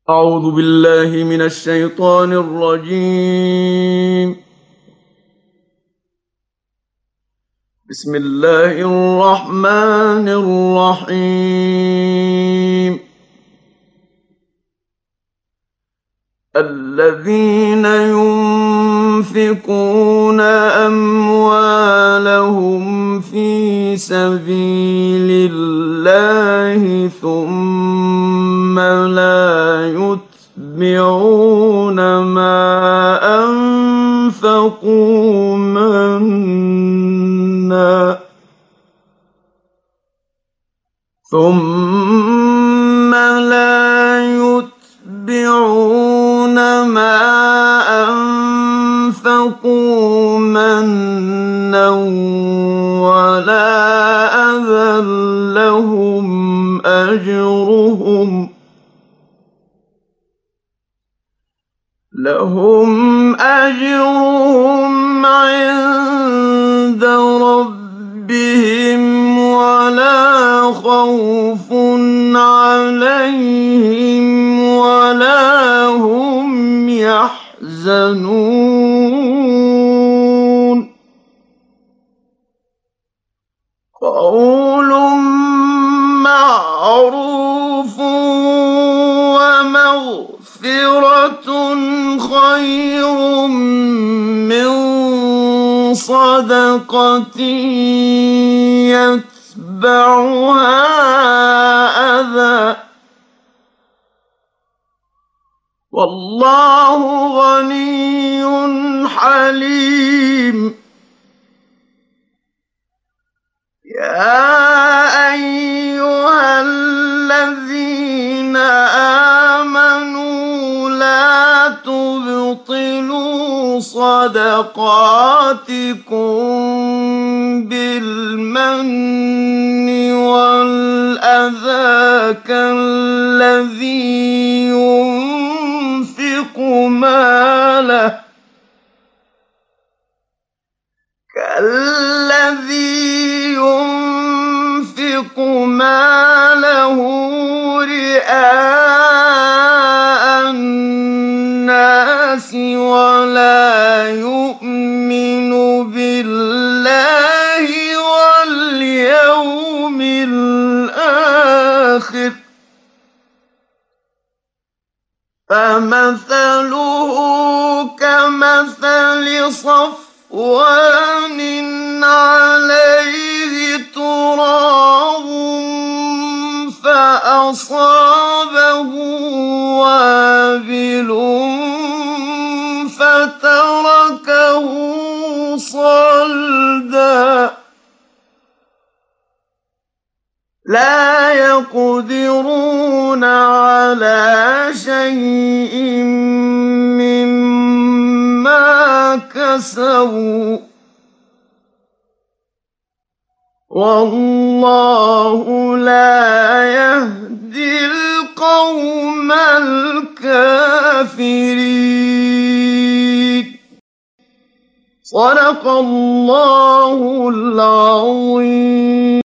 أعوذ بالله من الشيطان الرجيم. بسم الله الرحمن الرحيم. الذين ينفقون أموالهم في سبيل الله ثم لا يتبعون ما أنفقوا منا ثم لا يتبعون ما أنفقوا منا ولا أذى لهم أجرهم عند ربهم ولا خوف عليهم ولا هم يحزنون. قول معروف ومغفرة خير من صدقة يتبعها أذى والله غني حليم. يا أيها الذين آمنوا لا تبطلوا صدقاتكم بالمن والأذى كالذي ينفق ماله رئاء الناس ولا يؤمن بالله واليوم الآخر فمثله كمثل صفوان عليه تراب فأصابه وابل فتركه صلدا لا يقدرون على شيء مما كسبوا والله لا يهدي القوم الكافرين. صدق الله العظيم.